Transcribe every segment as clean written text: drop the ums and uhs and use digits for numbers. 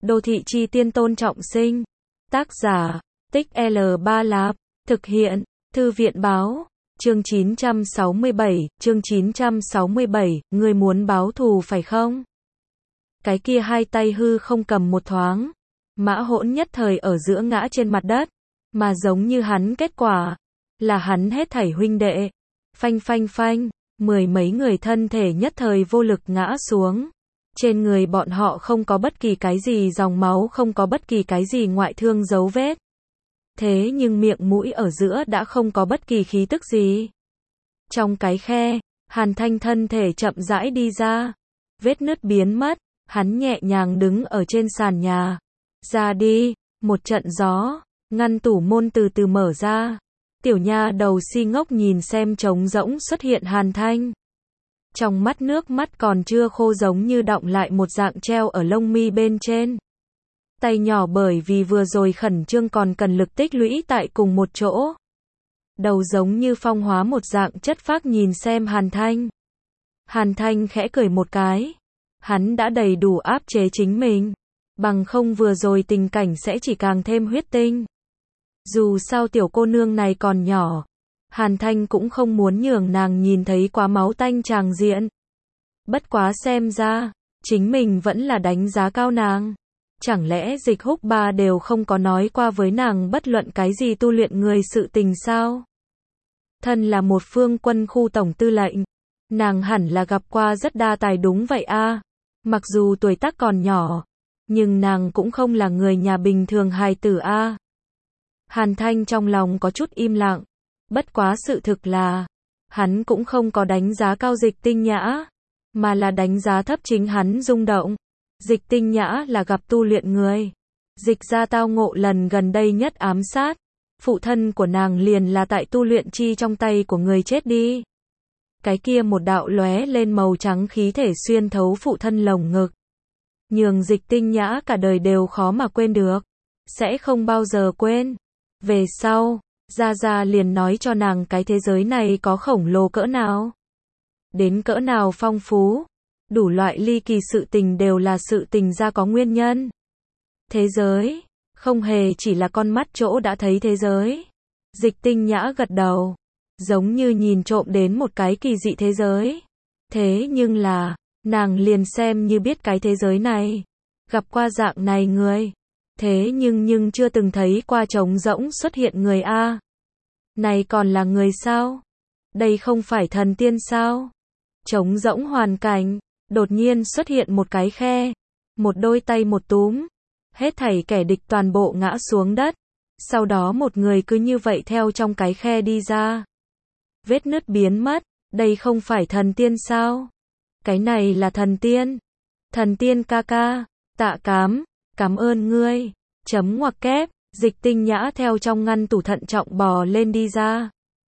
Đô thị chi tiên Tôn Trọng Sinh. Tác giả, Tích L3 Lạp. Thực hiện, Thư viện báo. Chương 967, ngươi muốn báo thù phải không? Cái kia hai tay hư không cầm một thoáng. Mã Hỗn nhất thời ở giữa ngã trên mặt đất. Mà giống như hắn kết quả. Là hắn hết thảy huynh đệ. Phanh phanh phanh. Mười mấy người thân thể nhất thời vô lực ngã xuống. Trên người bọn họ không có bất kỳ cái gì dòng máu, không có bất kỳ cái gì ngoại thương dấu vết. Thế nhưng miệng mũi ở giữa đã không có bất kỳ khí tức gì. Trong cái khe, Hàn Thanh thân thể chậm rãi đi ra. Vết nứt biến mất, hắn nhẹ nhàng đứng ở trên sàn nhà. Ra đi, một trận gió, ngăn tủ môn từ từ mở ra. Tiểu nha đầu si ngốc nhìn xem trống rỗng xuất hiện Hàn Thanh. Trong mắt nước mắt còn chưa khô giống như đọng lại một dạng treo ở lông mi bên trên. Tay nhỏ bởi vì vừa rồi khẩn trương còn cần lực tích lũy tại cùng một chỗ. Đầu giống như phong hóa một dạng chất phác nhìn xem Hàn Thanh. Hàn Thanh khẽ cười một cái. Hắn đã đầy đủ áp chế chính mình. Bằng không vừa rồi tình cảnh sẽ chỉ càng thêm huyết tinh. Dù sao tiểu cô nương này còn nhỏ. Hàn Thanh cũng không muốn nhường nàng nhìn thấy quá máu tanh tràng diện. Bất quá xem ra, chính mình vẫn là đánh giá cao nàng. Chẳng lẽ Dịch Húc Ba đều không có nói qua với nàng bất luận cái gì tu luyện người sự tình sao? Thân là một phương quân khu tổng tư lệnh, nàng hẳn là gặp qua rất đa tài đúng vậy a. Mặc dù tuổi tác còn nhỏ, nhưng nàng cũng không là người nhà bình thường hài tử a. Hàn Thanh trong lòng có chút im lặng. Bất quá sự thực là, hắn cũng không có đánh giá cao Dịch Tinh Nhã, mà là đánh giá thấp chính hắn rung động. Dịch Tinh Nhã là gặp tu luyện người. Dịch ra tao ngộ lần gần đây nhất ám sát. Phụ thân của nàng liền là tại tu luyện chi trong tay của người chết đi. Cái kia một đạo lóe lên màu trắng khí thể xuyên thấu phụ thân lồng ngực. Nhường Dịch Tinh Nhã cả đời đều khó mà quên được. Sẽ không bao giờ quên. Về sau, Gia liền nói cho nàng cái thế giới này có khổng lồ cỡ nào. Đến cỡ nào phong phú. Đủ loại ly kỳ sự tình đều là sự tình ra có nguyên nhân. Thế giới, không hề chỉ là con mắt chỗ đã thấy thế giới. Dịch Tinh Nhã gật đầu. Giống như nhìn trộm đến một cái kỳ dị thế giới. Thế nhưng là, nàng liền xem như biết cái thế giới này. Gặp qua dạng này người. Thế nhưng chưa từng thấy qua trống rỗng xuất hiện người a. Này còn là người sao? Đây không phải thần tiên sao? Trống rỗng hoàn cảnh, đột nhiên xuất hiện một cái khe, một đôi tay một túm, hết thảy kẻ địch toàn bộ ngã xuống đất. Sau đó một người cứ như vậy theo trong cái khe đi ra. Vết nứt biến mất, đây không phải thần tiên sao? Cái này là thần tiên. Thần tiên ca ca, tạ cảm ơn ngươi. Chấm ngoặc kép, Dịch Tinh Nhã theo trong ngăn tủ thận trọng bò lên đi ra.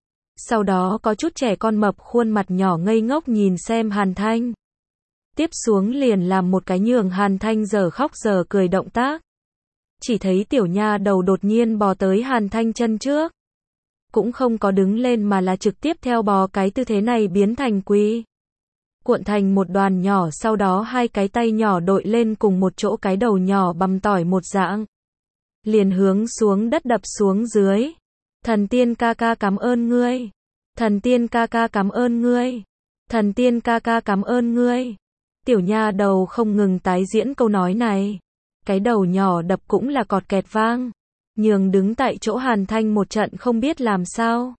Sau đó có chút trẻ con mập khuôn mặt nhỏ ngây ngốc nhìn xem Hàn Thanh. Tiếp xuống liền làm một cái nhường Hàn Thanh giờ khóc giờ cười động tác. Chỉ thấy tiểu nha đầu đột nhiên bò tới Hàn Thanh chân trước. Cũng không có đứng lên mà là trực tiếp theo bò cái tư thế này biến thành quỳ. Cuộn thành một đoàn nhỏ, sau đó hai cái tay nhỏ đội lên cùng một chỗ, cái đầu nhỏ bằm tỏi một dạng. Liền hướng xuống đất đập xuống dưới. Thần tiên ca ca cảm ơn ngươi. Thần tiên ca ca cảm ơn ngươi. Thần tiên ca ca cảm ơn ngươi. Tiểu nha đầu không ngừng tái diễn câu nói này. Cái đầu nhỏ đập cũng là cọt kẹt vang. Nhường đứng tại chỗ Hàn Thanh một trận không biết làm sao.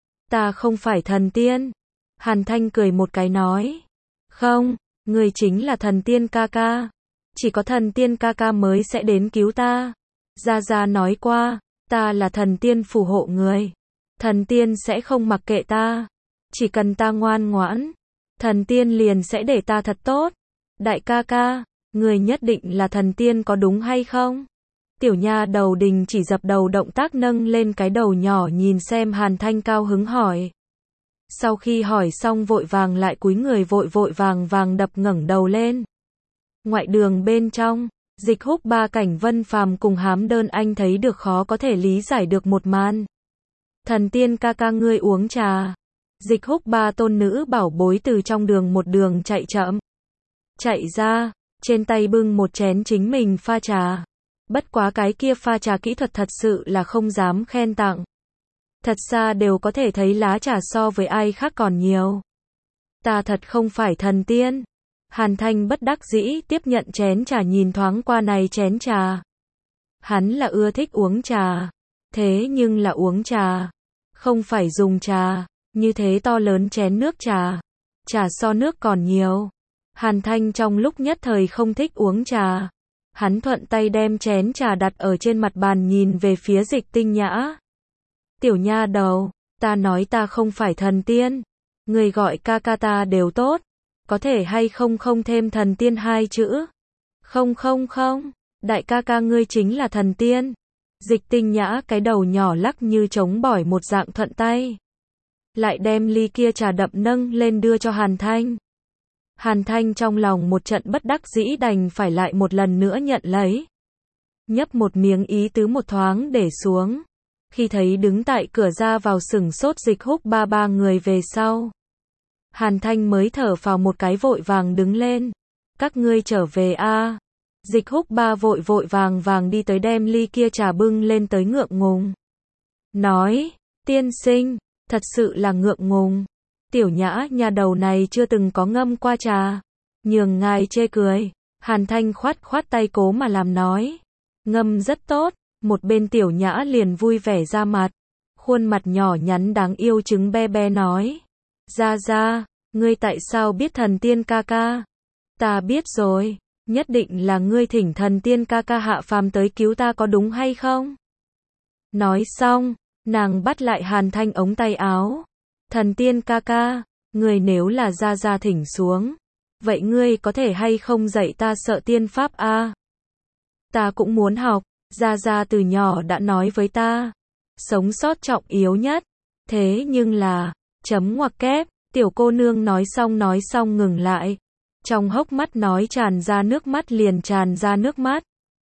Ta không phải thần tiên. Hàn Thanh cười một cái nói. Không, ngươi chính là thần tiên ca ca. Chỉ có thần tiên ca ca mới sẽ đến cứu ta. Gia nói qua, ta là thần tiên phù hộ người. Thần tiên sẽ không mặc kệ ta. Chỉ cần ta ngoan ngoãn, thần tiên liền sẽ để ta thật tốt. Đại ca ca, người nhất định là thần tiên có đúng hay không? Tiểu nha đầu đình chỉ dập đầu động tác, nâng lên cái đầu nhỏ nhìn xem Hàn Thanh, cao hứng hỏi. Sau khi hỏi xong vội vàng lại cúi người vội vàng đập ngẩng đầu lên. Ngoại đường bên trong, Dịch Húc Ba, Cảnh Vân Phàm cùng Hám Đơn Anh thấy được khó có thể lý giải được một màn. Thần tiên ca ca ngươi uống trà. Dịch Húc Ba tôn nữ bảo bối từ trong đường một đường chạy chậm. Chạy ra, trên tay bưng một chén chính mình pha trà. Bất quá cái kia pha trà kỹ thuật thật sự là không dám khen tặng. Thật xa đều có thể thấy lá trà so với ai khác còn nhiều. Ta thật không phải thần tiên. Hàn Thanh bất đắc dĩ tiếp nhận chén trà nhìn thoáng qua này chén trà. Hắn là ưa thích uống trà. Thế nhưng là uống trà. Không phải dùng trà. Như thế to lớn chén nước trà. Trà so nước còn nhiều. Hàn Thanh trong lúc nhất thời không thích uống trà. Hắn thuận tay đem chén trà đặt ở trên mặt bàn nhìn về phía Dịch Tinh Nhã. Tiểu nha đầu, ta nói ta không phải thần tiên. Người gọi ca ca ta đều tốt. Có thể hay không không thêm thần tiên hai chữ. Không, đại ca ca ngươi chính là thần tiên. Dịch Tinh Nhã cái đầu nhỏ lắc như trống bỏi một dạng thuận tay. Lại đem ly kia trà đậm nâng lên đưa cho Hàn Thanh. Hàn Thanh trong lòng một trận bất đắc dĩ đành phải lại một lần nữa nhận lấy. Nhấp một miếng ý tứ một thoáng để xuống. Khi thấy đứng tại cửa ra vào sửng sốt Dịch Húc ba người về sau. Hàn Thanh mới thở phào một cái vội vàng đứng lên. Các ngươi trở về a. Dịch Húc ba vội vàng đi tới đem ly kia trà bưng lên tới ngượng ngùng. Nói, tiên sinh, thật sự là ngượng ngùng. Tiểu Nhã nhà đầu này chưa từng có ngâm qua trà. Nhường ngài chê cười. Hàn Thanh khoát tay cố mà làm nói. Ngâm rất tốt. Một bên Tiểu Nhã liền vui vẻ ra mặt. Khuôn mặt nhỏ nhắn đáng yêu trứng be nói. Ra, ngươi tại sao biết thần tiên ca ca? Ta biết rồi. Nhất định là ngươi thỉnh thần tiên ca ca hạ phàm tới cứu ta có đúng hay không? Nói xong, nàng bắt lại Hàn Thanh ống tay áo. Thần tiên ca ca, ngươi nếu là ra thỉnh xuống, vậy ngươi có thể hay không dạy ta sợ tiên pháp a? Ta cũng muốn học, ra từ nhỏ đã nói với ta, sống sót trọng yếu nhất. Thế nhưng là, chấm ngoặc kép, tiểu cô nương nói xong ngừng lại. Trong hốc mắt nói tràn ra nước mắt liền tràn ra nước mắt.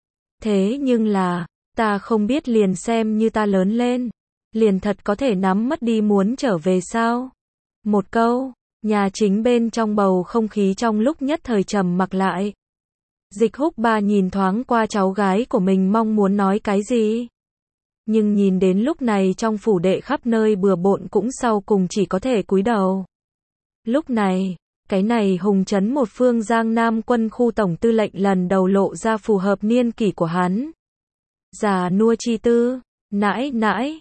Thế nhưng là, ta không biết liền xem như ta lớn lên. Liền thật có thể nắm mất đi muốn trở về sao? Một câu, nhà chính bên trong bầu không khí trong lúc nhất thời trầm mặc lại. Dịch Húc ba nhìn thoáng qua cháu gái của mình mong muốn nói cái gì. Nhưng nhìn đến lúc này trong phủ đệ khắp nơi bừa bộn cũng sau cùng chỉ có thể cúi đầu. Lúc này, cái này hùng trấn một phương Giang Nam quân khu tổng tư lệnh lần đầu lộ ra phù hợp niên kỷ của hắn. Già nua chi tư, nãi,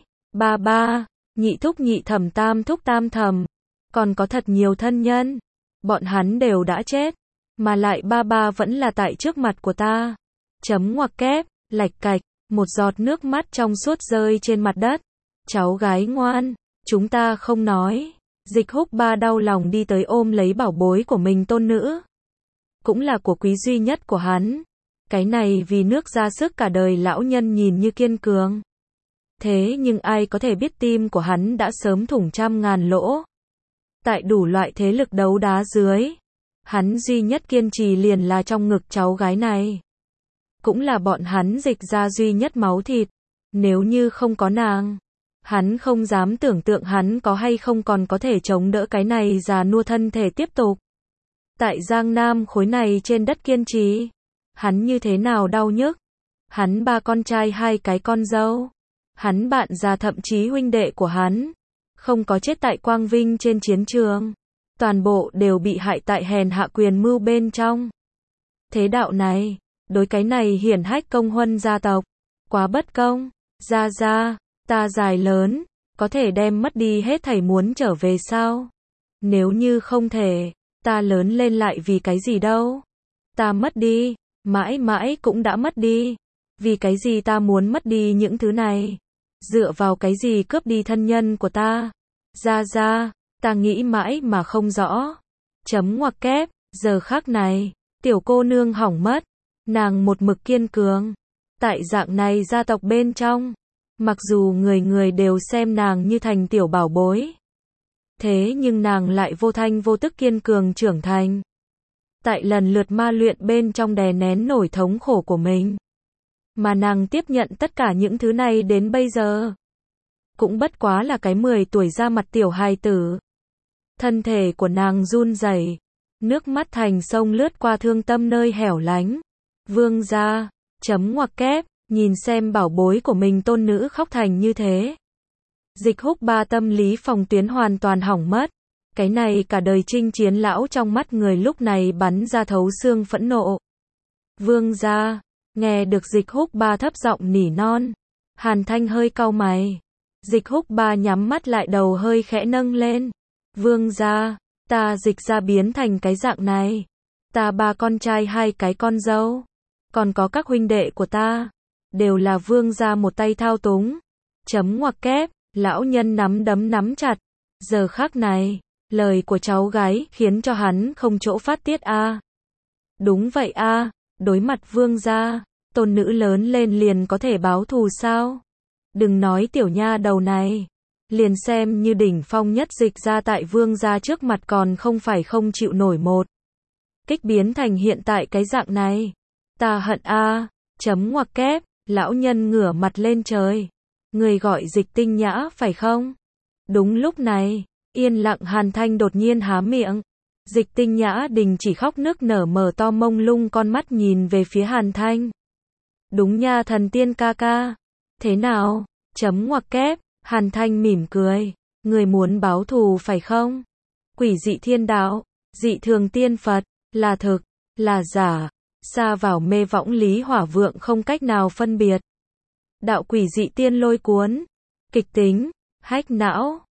ba, nhị thúc nhị thẩm tam thúc tam thẩm, còn có thật nhiều thân nhân. Bọn hắn đều đã chết, mà lại ba vẫn là tại trước mặt của ta. Chấm ngoặc kép, lạch cạch, một giọt nước mắt trong suốt rơi trên mặt đất. Cháu gái ngoan, chúng ta không nói. Dịch Húc ba đau lòng đi tới ôm lấy bảo bối của mình tôn nữ. Cũng là của quý duy nhất của hắn. Cái này vì nước ra sức cả đời lão nhân nhìn như kiên cường. Thế nhưng ai có thể biết tim của hắn đã sớm thủng trăm ngàn lỗ. Tại đủ loại thế lực đấu đá dưới, hắn duy nhất kiên trì liền là trong ngực cháu gái này. Cũng là bọn hắn Dịch ra duy nhất máu thịt. Nếu như không có nàng, hắn không dám tưởng tượng hắn có hay không còn có thể chống đỡ cái này già nua thân thể tiếp tục. Tại Giang Nam khối này trên đất kiên trì, hắn như thế nào đau nhức. Hắn ba con trai hai cái con dâu. Hắn bạn già thậm chí huynh đệ của hắn. Không có chết tại Quang Vinh trên chiến trường. Toàn bộ đều bị hại tại hèn hạ quyền mưu bên trong. Thế đạo này, đối cái này hiển hách công huân gia tộc, quá bất công. Ra, ta dài lớn, có thể đem mất đi hết thảy muốn trở về sao? Nếu như không thể, ta lớn lên lại vì cái gì đâu? Ta mất đi, mãi mãi cũng đã mất đi. Vì cái gì ta muốn mất đi những thứ này? Dựa vào cái gì cướp đi thân nhân của ta? Ra, ta nghĩ mãi mà không rõ. Chấm ngoặc kép, giờ khắc này, tiểu cô nương hỏng mất. Nàng một mực kiên cường. Tại dạng này gia tộc bên trong, mặc dù người đều xem nàng như thành tiểu bảo bối. Thế nhưng nàng lại vô thanh vô tức kiên cường trưởng thành. Tại lần lượt ma luyện bên trong đè nén nổi thống khổ của mình. Mà nàng tiếp nhận tất cả những thứ này đến bây giờ. Cũng bất quá là cái 10 tuổi ra mặt tiểu hài tử. Thân thể của nàng run rẩy, Nước mắt thành sông lướt qua thương tâm nơi hẻo lánh. Vương gia, chấm ngoặc kép, nhìn xem bảo bối của mình tôn nữ khóc thành như thế. Dịch Húc Ba tâm lý phòng tuyến hoàn toàn hỏng mất. Cái này cả đời chinh chiến lão trong mắt người lúc này bắn ra thấu xương phẫn nộ. Vương gia, nghe được Dịch Húc Ba thấp giọng nỉ non. Hàn Thanh hơi cau mày. Dịch Húc Ba nhắm mắt lại, đầu hơi khẽ nâng lên. Vương gia, ta Dịch gia biến thành cái dạng này. Ta 3 con trai 2 cái con dâu. Còn có các huynh đệ của ta. Đều là vương gia một tay thao túng. Chấm ngoặc kép, lão nhân nắm đấm nắm chặt. Giờ khắc này, lời của cháu gái khiến cho hắn không chỗ phát tiết a. Đúng vậy a, đối mặt vương gia, tôn nữ lớn lên liền có thể báo thù sao? Đừng nói tiểu nha đầu này, liền xem như đỉnh phong nhất Dịch gia tại vương gia trước mặt còn không phải không chịu nổi một kích biến thành hiện tại cái dạng này. Ta hận a, chấm ngoặc kép, lão nhân ngửa mặt lên trời. Người gọi Dịch Tinh Nhã phải không? Đúng lúc này, yên lặng Hàn Thanh đột nhiên há miệng. Dịch Tinh Nhã đình chỉ khóc nức nở, mở to mông lung con mắt nhìn về phía Hàn Thanh. Đúng nha thần tiên ca ca. Thế nào? Chấm ngoặc kép, Hàn Thanh mỉm cười. Người muốn báo thù phải không? Quỷ dị thiên đạo, dị thường tiên Phật, là thực, là giả, xa vào mê võng lý hỏa vượng không cách nào phân biệt. Đạo quỷ dị tiên lôi cuốn, kịch tính, hách não.